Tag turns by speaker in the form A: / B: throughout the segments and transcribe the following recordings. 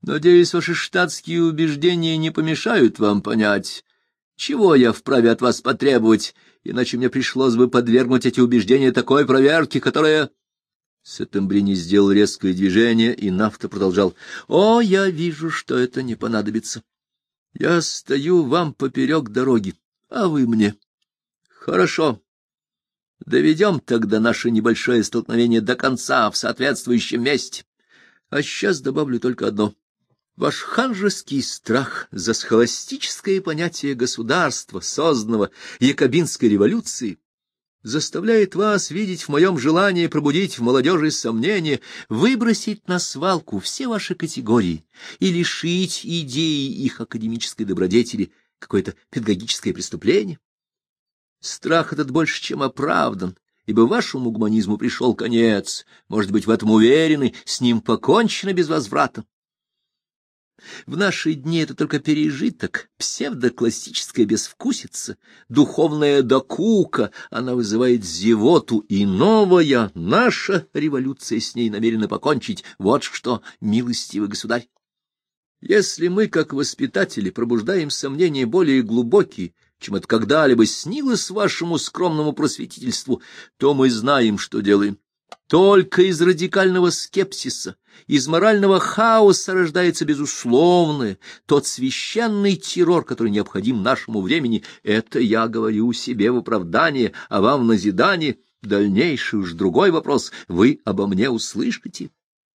A: Надеюсь, ваши штатские убеждения не помешают вам понять, чего я вправе от вас потребовать, иначе мне пришлось бы подвергнуть эти убеждения такой проверке, которая... Сеттембрини сделал резкое движение, и Нафта продолжал. — О, я вижу, что это не понадобится. Я стою вам поперек дороги, а вы мне. Хорошо. Доведем тогда наше небольшое столкновение до конца в соответствующем месте. А сейчас добавлю только одно. Ваш ханжеский страх за схоластическое понятие государства, созданного Якобинской революцией, заставляет вас видеть в моем желании пробудить в молодежи сомнения, выбросить на свалку все ваши категории и лишить идеи их академической добродетели какое-то педагогическое преступление. Страх этот больше чем оправдан, ибо вашему гуманизму пришел конец, может быть, в этом уверены, с ним покончено без возврата. В наши дни это только пережиток, псевдоклассическая безвкусица, духовная докука, она вызывает зевоту, и новая, наша революция с ней намерена покончить. Вот что, милостивый государь. Если мы, как воспитатели, пробуждаем сомнения более глубокие, чем это когда-либо снилось вашему скромному просветительству, то мы знаем, что делаем. Только из радикального скепсиса, из морального хаоса рождается безусловное, тот священный террор, который необходим нашему времени. Это я говорю себе в оправдание, а вам в назидание. Дальнейший уж другой вопрос вы обо мне услышите.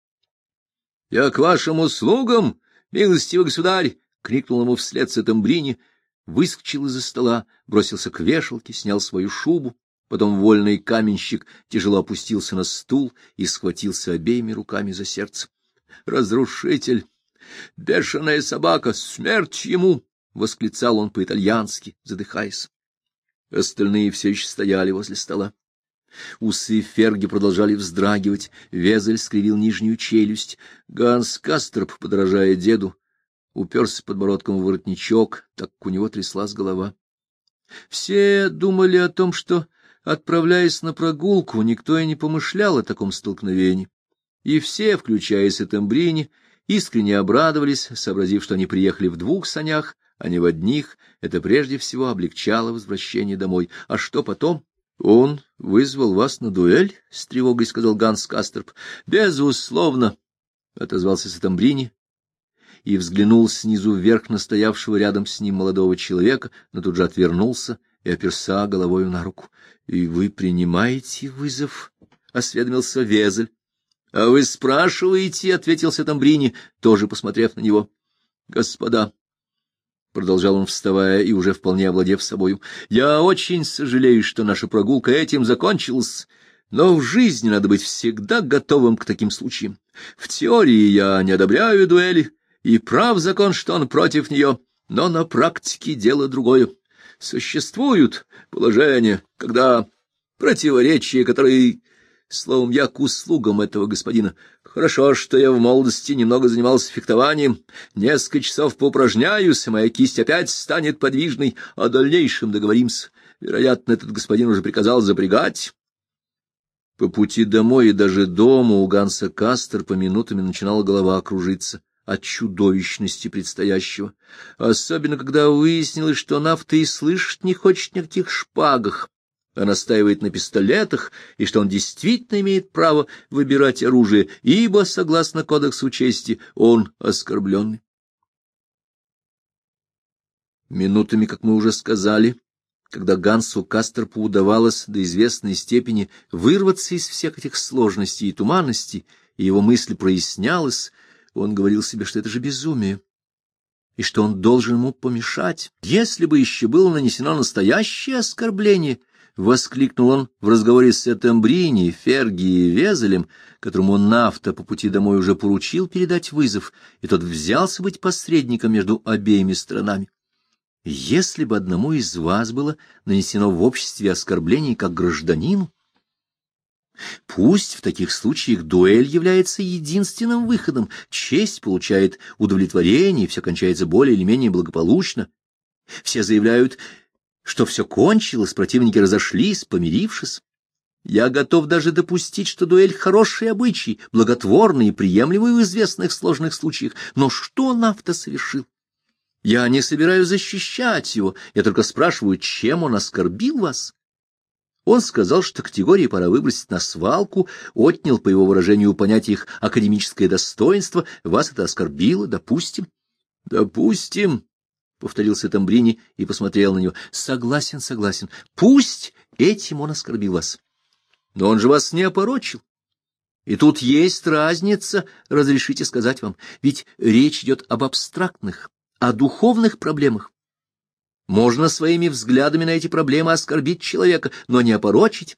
A: — Я к вашим услугам, милостивый государь! — крикнул ему вслед Сеттембрини, выскочил из-за стола, бросился к вешалке, снял свою шубу. Потом вольный каменщик тяжело опустился на стул и схватился обеими руками за сердце. — Разрушитель! Бешеная собака! Смерть ему! — восклицал он по-итальянски, задыхаясь. Остальные все еще стояли возле стола. Усы Ферги продолжали вздрагивать, Везель скривил нижнюю челюсть. Ганс Кастерп, подражая деду, уперся подбородком в воротничок, так как у него тряслась голова. Все думали о том, что, отправляясь на прогулку, никто и не помышлял о таком столкновении. И все, включая Сеттембрини, искренне обрадовались, сообразив, что они приехали в двух санях, а не в одних. Это прежде всего облегчало возвращение домой. А что потом? — Он вызвал вас на дуэль? — с тревогой сказал Ганс Кастерп. — Безусловно, — отозвался Сеттембрини и взглянул снизу вверх на стоявшего рядом с ним молодого человека, но тут же отвернулся и оперся головою на руку. — И вы принимаете вызов? — осведомился Везель. — А вы спрашиваете, — ответил Сеттембрини, тоже посмотрев на него. — Господа, — продолжал он, вставая и уже вполне овладев собою, — я очень сожалею, что наша прогулка этим закончилась, но в жизни надо быть всегда готовым к таким случаям. В теории я не одобряю дуэли, и прав закон, что он против нее, но на практике дело другое. Существуют положения, когда противоречия, которые... Словом, я к услугам этого господина. Хорошо, что я в молодости немного занимался фехтованием. Несколько часов поупражняюсь, и моя кисть опять станет подвижной. О дальнейшем договоримся. Вероятно, этот господин уже приказал запрягать. По пути домой и даже дома у Ганса Кастерпа минутами начинала голова кружиться от чудовищности предстоящего. Особенно, когда выяснилось, что Нафта и слышать не хочет ни о каких шпагах, а настаивает на пистолетах, и что он действительно имеет право выбирать оружие, ибо, согласно кодексу чести, он оскорбленный. Минутами, как мы уже сказали, когда Гансу Кастерпу удавалось до известной степени вырваться из всех этих сложностей и туманностей, и его мысль прояснялась, он говорил себе, что это же безумие, и что он должен ему помешать. Если бы еще было нанесено настоящее оскорбление, — воскликнул он в разговоре с Сеттембрини, Ферги и Везелем, которому Нафта по пути домой уже поручил передать вызов, и тот взялся быть посредником между обеими сторонами. Если бы одному из вас было нанесено в обществе оскорбление как гражданину, пусть в таких случаях дуэль является единственным выходом, честь получает удовлетворение, и все кончается более или менее благополучно. Все заявляют, что все кончилось, противники разошлись, помирившись. Я готов даже допустить, что дуэль — хороший обычай, благотворный и приемлемый в известных сложных случаях. Но что Нафта совершил? Я не собираюсь защищать его, я только спрашиваю, чем он оскорбил вас? Он сказал, что категории пора выбросить на свалку, отнял, по его выражению, понятие их академическое достоинство. Вас это оскорбило, допустим? — Допустим, — повторил Сеттембрини и посмотрел на него. — Согласен, согласен. Пусть этим он оскорбил вас. Но он же вас не опорочил. И тут есть разница, разрешите сказать вам, ведь речь идет об абстрактных, о духовных проблемах. Можно своими взглядами на эти проблемы оскорбить человека, но не опорочить.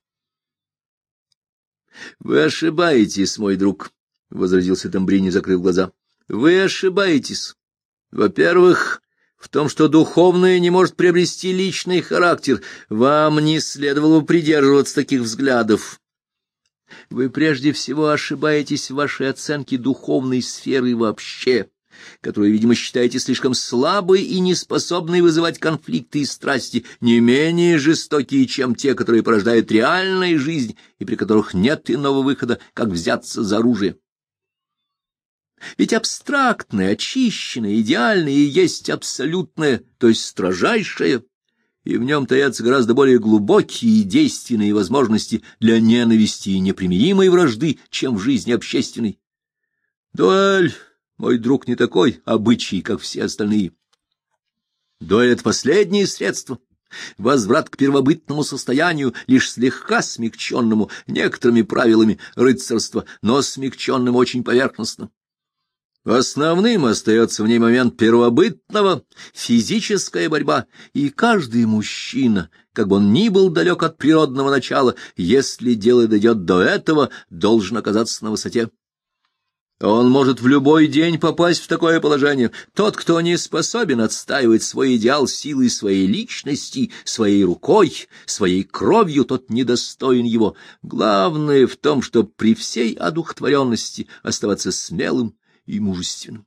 A: — Вы ошибаетесь, мой друг, — возразил Сеттембрини, закрыв глаза. — Вы ошибаетесь. Во-первых, в том, что духовное не может приобрести личный характер. Вам не следовало бы придерживаться таких взглядов. Вы прежде всего ошибаетесь в вашей оценке духовной сферы вообще, которую, видимо, считаете слишком слабой и неспособной вызывать конфликты и страсти, не менее жестокие, чем те, которые порождает реальная жизнь и при которых нет иного выхода, как взяться за оружие. Ведь абстрактное, очищенное, идеальное и есть абсолютное, то есть строжайшее, и в нем таятся гораздо более глубокие и действенные возможности для ненависти и непримиримой вражды, чем в жизни общественной. Дуэль, мой друг, не такой обычай, как все остальные. Дуэль — это последнее средство, возврат к первобытному состоянию, лишь слегка смягченному некоторыми правилами рыцарства, но смягченным очень поверхностно. Основным остается в ней момент первобытного, физическая борьба, и каждый мужчина, как бы он ни был далек от природного начала, если дело дойдет до этого, должен оказаться на высоте. Он может в любой день попасть в такое положение. Тот, кто не способен отстаивать свой идеал силой своей личности, своей рукой, своей кровью, тот недостоин его. Главное в том, чтобы при всей одухотворенности оставаться смелым и мужественным.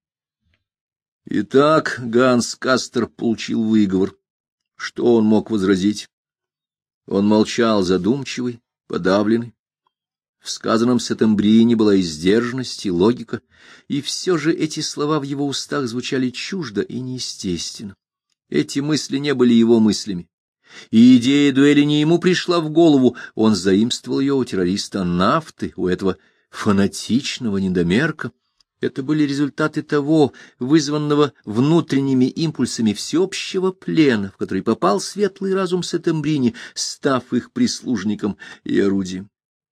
A: Итак, Ганс Кастер получил выговор. Что он мог возразить? Он молчал задумчивый, подавленный. В сказанном Сеттембрини была и сдержанность, и логика, и все же эти слова в его устах звучали чуждо и неестественно. Эти мысли не были его мыслями. И идея дуэли не ему пришла в голову, он заимствовал ее у террориста Нафты, у этого фанатичного недомерка. Это были результаты того, вызванного внутренними импульсами всеобщего плена, в который попал светлый разум Сеттембрини, став их прислужником и орудием.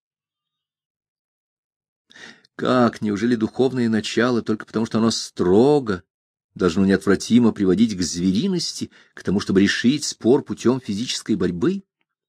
A: Как, неужели духовное начало, только потому что оно строго, должно неотвратимо приводить к звериности, к тому, чтобы решить спор путем физической борьбы?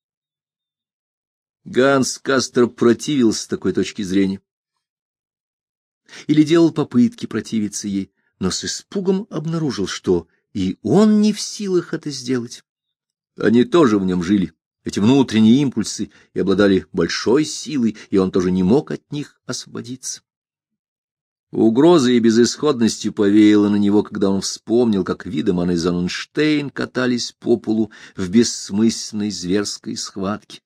A: Ганс Кастер противился такой точке зрения. Или делал попытки противиться ей, но с испугом обнаружил, что и он не в силах это сделать. Они тоже в нем жили, эти внутренние импульсы, и обладали большой силой, и он тоже не мог от них освободиться. Угрозой и безысходностью повеяло на него, когда он вспомнил, как Видеман и Зонненштейн катались по полу в бессмысленной зверской схватке.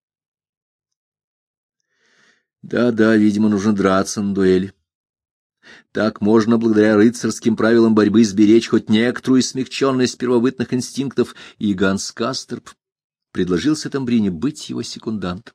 A: Да, видимо, нужно драться на дуэли. Так можно, благодаря рыцарским правилам борьбы, сберечь хоть некоторую смягченность первобытных инстинктов, и Ганс Кастерп предложил Сеттембрини быть его секундантом.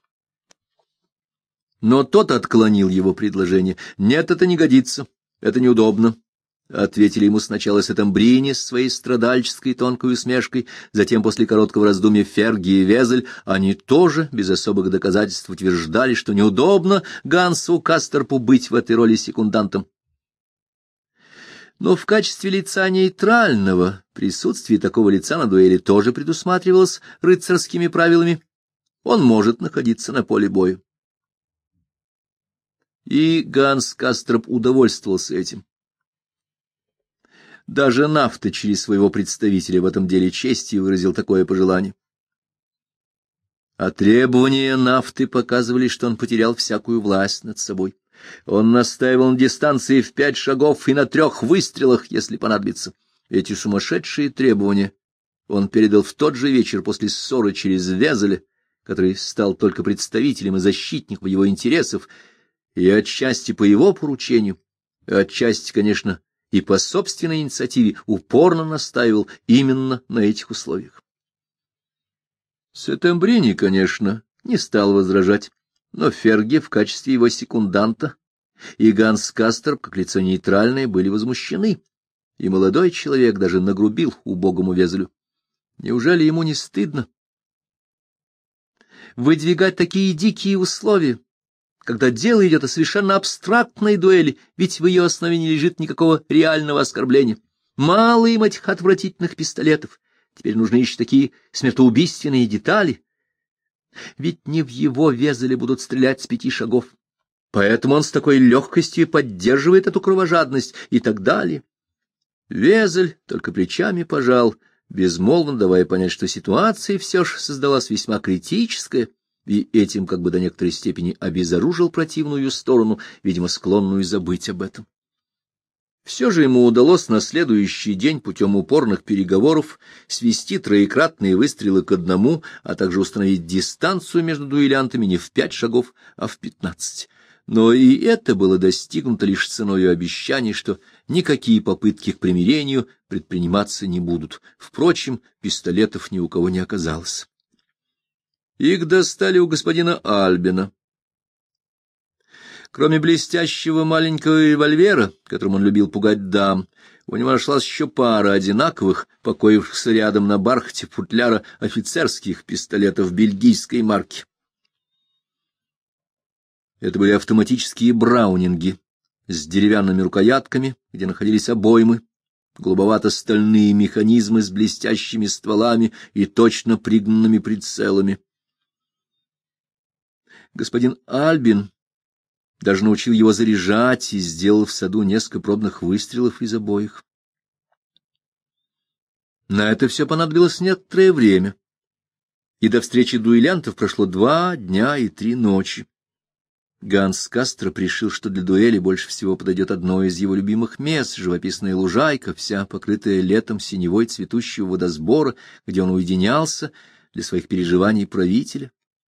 A: Но тот отклонил его предложение. «Нет, это не годится, это неудобно», — ответили ему сначала Сеттембрини с своей страдальческой тонкой усмешкой, затем после короткого раздумья Ферги и Везель. Они тоже без особых доказательств утверждали, что неудобно Гансу Кастерпу быть в этой роли секундантом. Но в качестве лица нейтрального присутствие такого лица на дуэли тоже предусматривалось рыцарскими правилами. Он может находиться на поле боя. И Ганс Кастерп удовольствовался этим. Даже Нафта через своего представителя в этом деле чести выразил такое пожелание. А требования Нафты показывали, что он потерял всякую власть над собой. Он настаивал на дистанции в 5 шагов и на 3 выстрелах, если понадобится. Эти сумасшедшие требования он передал в тот же вечер после ссоры через Везеля, который стал только представителем и защитником его интересов, и отчасти по его поручению, и отчасти, конечно, и по собственной инициативе упорно настаивал именно на этих условиях. Сеттембрини, конечно, не стал возражать, но Ферге в качестве его секунданта и Ганс Касторп, как лицо нейтральное, были возмущены, и молодой человек даже нагрубил убогому Везелю. Неужели ему не стыдно выдвигать такие дикие условия, когда дело идет о совершенно абстрактной дуэли, ведь в ее основе не лежит никакого реального оскорбления? Мало им этих отвратительных пистолетов, теперь нужны еще такие смертоубийственные детали. Ведь не в его Везеле будут стрелять с 5 шагов, поэтому он с такой легкостью поддерживает эту кровожадность и так далее. Везель только плечами пожал, безмолвно давая понять, что ситуация все же создалась весьма критическая, и этим как бы до некоторой степени обезоружил противную сторону, видимо, склонную забыть об этом. Все же ему удалось на следующий день путем упорных переговоров свести троекратные выстрелы к 1, а также установить дистанцию между дуэлянтами не в 5 шагов, а в 15. Но и это было достигнуто лишь ценой обещаний, что никакие попытки к примирению предприниматься не будут. Впрочем, пистолетов ни у кого не оказалось. Их достали у господина Альбина. Кроме блестящего маленького револьвера, которым он любил пугать дам, у него нашлась еще пара одинаковых, покоившихся рядом на бархате футляра офицерских пистолетов бельгийской марки. Это были автоматические браунинги с деревянными рукоятками, где находились обоймы, голубовато-стальные механизмы с блестящими стволами и точно пригнанными прицелами. Господин Альбин даже научил его заряжать и сделал в саду несколько пробных выстрелов из обоих. На это все понадобилось некоторое время, и до встречи дуэлянтов прошло 2 дня и 3 ночи. Ганс Касторп решил, что для дуэли больше всего подойдет одно из его любимых мест — живописная лужайка, вся покрытая летом синевой цветущего водосбора, где он уединялся для своих переживаний правителя.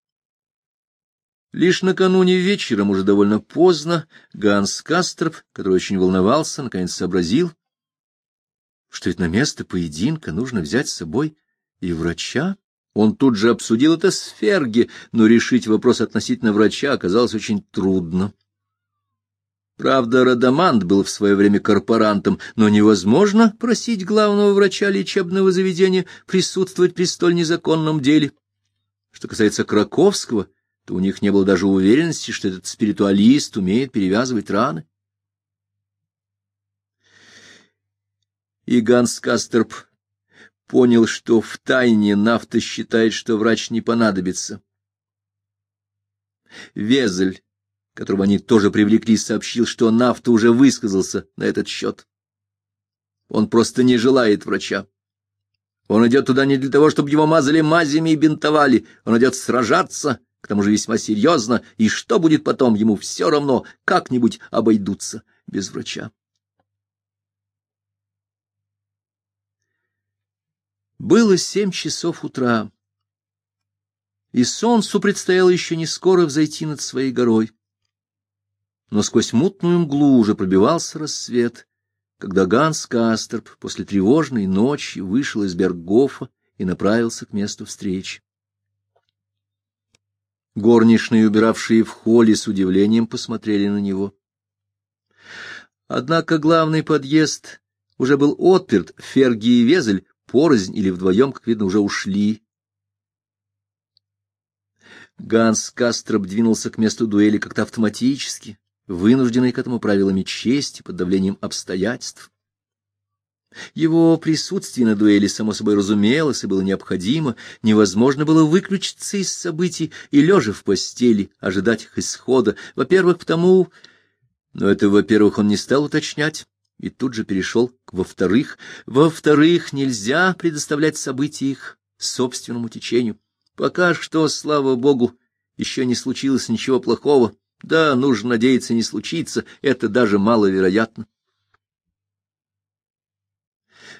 A: Лишь накануне вечером, уже довольно поздно, Ганс Касторп, который очень волновался, наконец сообразил, что ведь на место поединка нужно взять с собой и врача. Он тут же обсудил это с Ферге, но решить вопрос относительно врача оказалось очень трудно. Правда, Радамант был в свое время корпорантом, но невозможно просить главного врача лечебного заведения присутствовать при столь незаконном деле. Что касается Краковского, то у них не было даже уверенности, что этот спиритуалист умеет перевязывать раны. И Ганс Касторп понял, что втайне Нафта считает, что врач не понадобится. Везель, которого они тоже привлекли, сообщил, что Нафта уже высказался на этот счет. Он просто не желает врача. Он идет туда не для того, чтобы его мазали мазями и бинтовали. Он идет сражаться, к тому же весьма серьезно, и что будет потом, ему все равно, как-нибудь обойдутся без врача. Было 7 часов утра, и солнцу предстояло еще не скоро взойти над своей горой. Но сквозь мутную мглу уже пробивался рассвет, когда Ганс Касторп после тревожной ночи вышел из Берггофа и направился к месту встречи. Горничные, убиравшие в холле, с удивлением посмотрели на него. Однако главный подъезд уже был отперт, Ферги и Везель порознь или вдвоем, как видно, уже ушли. Ганс Касторп двинулся к месту дуэли как-то автоматически, вынужденный к этому правилами чести под давлением обстоятельств. Его присутствие на дуэли, само собой разумелось, и было необходимо, невозможно было выключиться из событий и, лежа в постели, ожидать их исхода. Во-первых, потому... Но это, во-первых, он не стал уточнять, и тут же перешел к во-вторых. Во-вторых, нельзя предоставлять события их собственному течению. Пока что, слава богу, еще не случилось ничего плохого. Да, нужно надеяться, не случится, это даже маловероятно.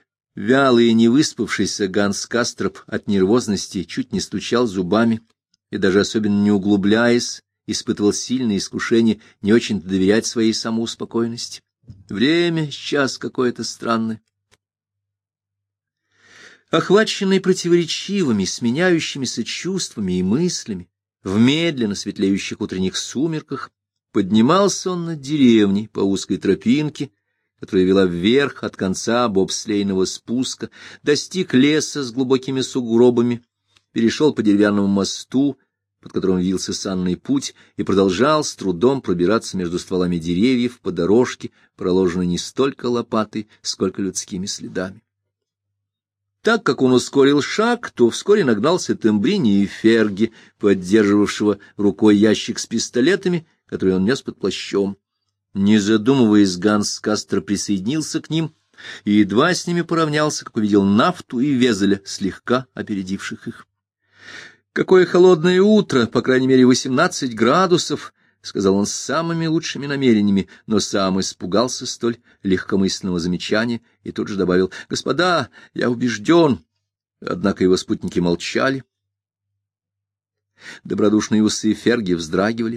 A: Вялый и невыспавшийся Ганс Касторп от нервозности чуть не стучал зубами, и даже особенно не углубляясь, испытывал сильное искушение не очень-то доверять своей самоуспокоенности. Время сейчас какое-то странное. Охваченный противоречивыми, сменяющимися чувствами и мыслями, в медленно светлеющих утренних сумерках, поднимался он над деревней по узкой тропинке, которая вела вверх от конца бобслейного спуска, достиг леса с глубокими сугробами, перешел по деревянному мосту, под которым вился санный путь, и продолжал с трудом пробираться между стволами деревьев по дорожке, проложенной не столько лопатой, сколько людскими следами. Так как он ускорил шаг, то вскоре нагнался Тембрини и Ферги, поддерживавшего рукой ящик с пистолетами, который он нес под плащом. Не задумываясь, Ганс Кастер присоединился к ним и едва с ними поравнялся, как увидел Нафту и Везеля, слегка опередивших их. — Какое холодное утро, по крайней мере 18 градусов, — сказал он с самыми лучшими намерениями, но сам испугался столь легкомысленного замечания и тут же добавил: — Господа, я убежден. Однако его спутники молчали. Добродушные усы Ферги вздрагивали.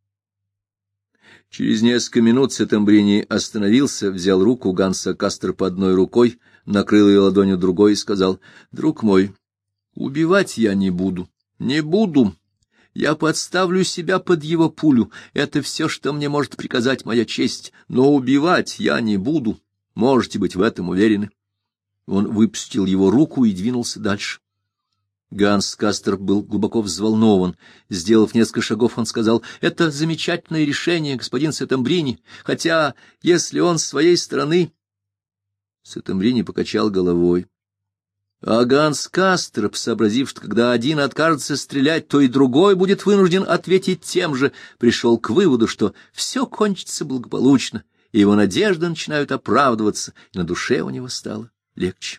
A: Через несколько минут Сеттембрини остановился, взял руку Ганса Кастера по одной рукой, накрыл ее ладонью другой и сказал: — Друг мой, убивать я не буду. Не буду. Я подставлю себя под его пулю. Это все, что мне может приказать моя честь. Но убивать я не буду. Можете быть в этом уверены. Он выпустил его руку и двинулся дальше. Ганс Кастер был глубоко взволнован. Сделав несколько шагов, он сказал: — Это замечательное решение, господин Сеттембрини, хотя, если он с своей стороны... Сеттембрини покачал головой. А Ганс Кастер, сообразив, что когда один откажется стрелять, то и другой будет вынужден ответить тем же, пришел к выводу, что все кончится благополучно, и его надежды начинают оправдываться, и на душе у него стало легче.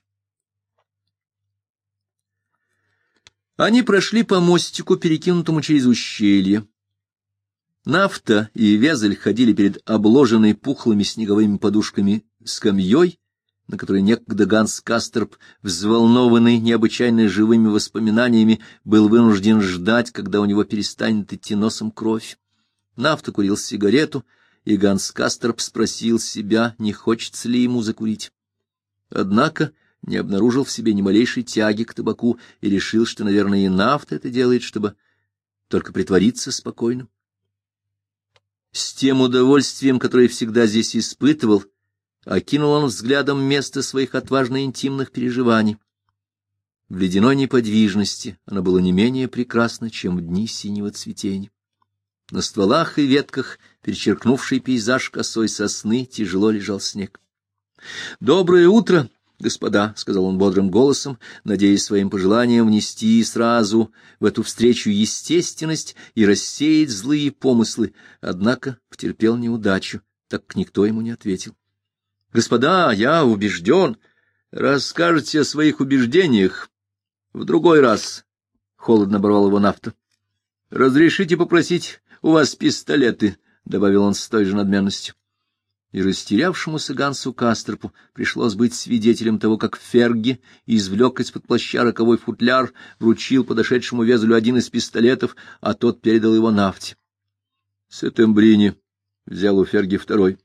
A: Они прошли по мостику, перекинутому через ущелье. Нафта и Везель ходили перед обложенной пухлыми снеговыми подушками скамьей, на которой некогда Ганс Кастерп, взволнованный необычайно живыми воспоминаниями, был вынужден ждать, когда у него перестанет идти носом кровь. Нафта курил сигарету, и Ганс Кастерп спросил себя, не хочется ли ему закурить. Однако не обнаружил в себе ни малейшей тяги к табаку и решил, что, наверное, и Нафта это делает, чтобы только притвориться спокойным. С тем удовольствием, которое всегда здесь испытывал, окинул он взглядом место своих отважно интимных переживаний. В ледяной неподвижности оно было не менее прекрасно, чем в дни синего цветения. На стволах и ветках, перечеркнувший пейзаж косой сосны, тяжело лежал снег. — Доброе утро, господа, — сказал он бодрым голосом, надеясь своим пожеланием внести сразу в эту встречу естественность и рассеять злые помыслы, однако потерпел неудачу, так как никто ему не ответил. — Господа, я убежден. Расскажете о своих убеждениях в другой раз, — холодно оборвал его Нафта. — Разрешите попросить у вас пистолеты, — добавил он с той же надменностью. И растерявшемуся Гансу Кастерпу пришлось быть свидетелем того, как Ферги извлек из-под плаща роковой футляр, вручил подошедшему Везелю один из пистолетов, а тот передал его Нафте. Сеттембрини взял у Ферги второй.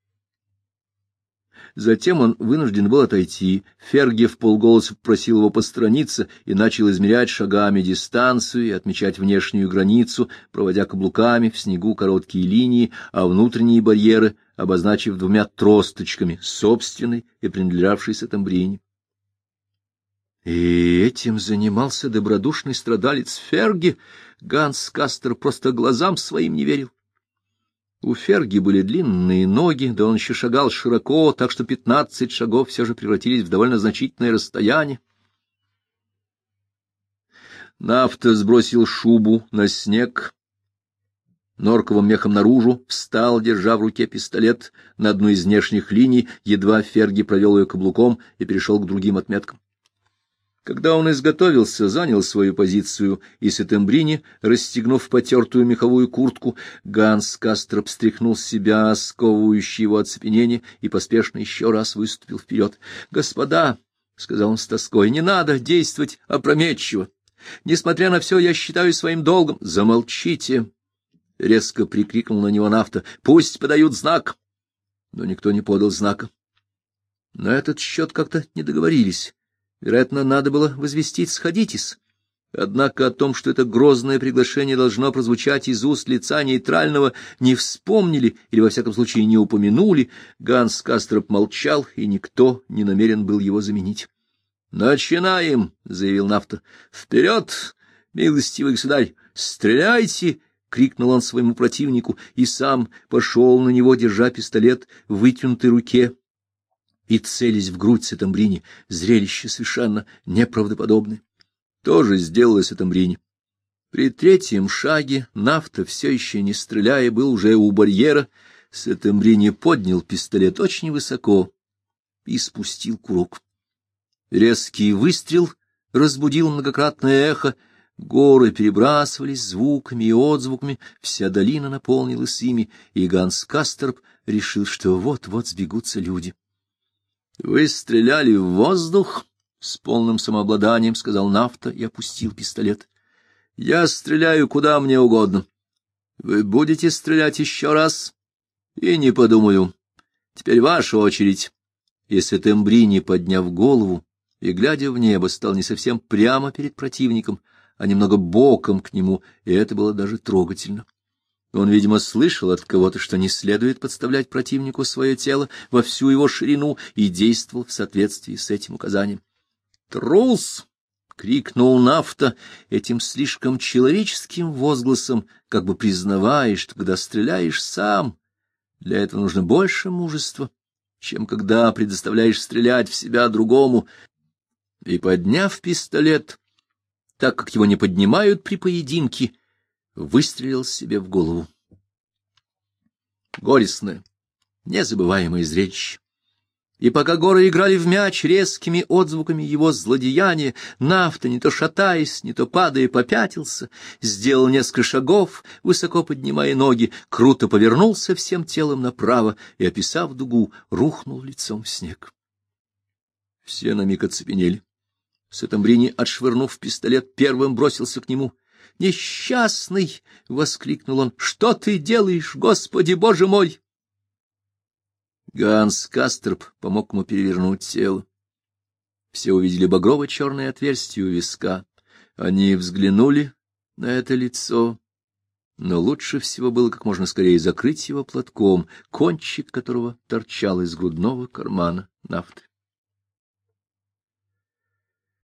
A: Затем он вынужден был отойти. Ферги вполголоса попросил его посторониться и начал измерять шагами дистанцию и отмечать внешнюю границу, проводя каблуками в снегу короткие линии, а внутренние барьеры обозначив двумя тросточками, собственной и принадлежавшей Сеттембрини. И этим занимался добродушный страдалец Ферги. Ганс Кастер просто глазам своим не верил. У Ферги были длинные ноги, да он еще шагал широко, так что 15 шагов все же превратились в довольно значительное расстояние. Нафта сбросил шубу на снег, норковым мехом наружу, встал, держа в руке пистолет на одну из внешних линий, едва Ферги провел ее каблуком и перешел к другим отметкам. Когда он изготовился, занял свою позицию, и Сеттембрини, расстегнув потертую меховую куртку, Ганс Кастер встряхнул с себя сковывающее его оцепенение и поспешно еще раз выступил вперед. — Господа, — сказал он с тоской, — не надо действовать опрометчиво. Несмотря на все, я считаю своим долгом. — Замолчите! — резко прикрикнул на него Нафта. — Пусть подают знак. Но никто не подал знака. На этот счет как-то не договорились. Вероятно, надо было возвестить «сходитесь». Однако о том, что это грозное приглашение должно прозвучать из уст лица нейтрального, не вспомнили или, во всяком случае, не упомянули. Ганс Кастроп молчал, и никто не намерен был его заменить. — Начинаем! — заявил Нафта. — Вперед, милостивый государь! Стреляйте! — крикнул он своему противнику и сам пошел на него, держа пистолет в вытянутой руке и целясь в грудь Сеттембрини. Зрелище совершенно неправдоподобное. То же сделал и Сеттембрини. При третьем шаге Нафта, все еще не стреляя, был уже у барьера. Сеттембрини поднял пистолет очень высоко и спустил курок. Резкий выстрел разбудил многократное эхо. Горы перебрасывались звуками и отзвуками, вся долина наполнилась ими, и Ганс Касторп решил, что вот-вот сбегутся люди. — Вы стреляли в воздух? — с полным самообладанием сказал Нафта и опустил пистолет. — Я стреляю куда мне угодно. Вы будете стрелять еще раз? И не подумаю. Теперь ваша очередь. И Сеттембрини, подняв голову и, глядя в небо, стал не совсем прямо перед противником, а немного боком к нему, и это было даже трогательно. Он, видимо, слышал от кого-то, что не следует подставлять противнику свое тело во всю его ширину, и действовал в соответствии с этим указанием. «Трус!» — крикнул Нафта этим слишком человеческим возгласом, как бы признавая, что когда стреляешь сам, для этого нужно больше мужества, чем когда предоставляешь стрелять в себя другому. И, подняв пистолет, так как его не поднимают при поединке, выстрелил себе в голову. Горестное, незабываемое зрелище. И пока горы играли в мяч резкими отзвуками его злодеяния, Нафта, не то шатаясь, не то падая, попятился, сделал несколько шагов, высоко поднимая ноги, круто повернулся всем телом направо и, описав дугу, рухнул лицом в снег. Все на миг оцепенели. Сеттембрини, отшвырнув пистолет, первым бросился к нему. «Несчастный!» — воскликнул он. «Что ты делаешь, Господи Боже мой!» Ганс Касторп помог ему перевернуть тело. Все увидели багрово-черное отверстие у виска. Они взглянули на это лицо, но лучше всего было как можно скорее закрыть его платком, кончик которого торчал из грудного кармана Нафты.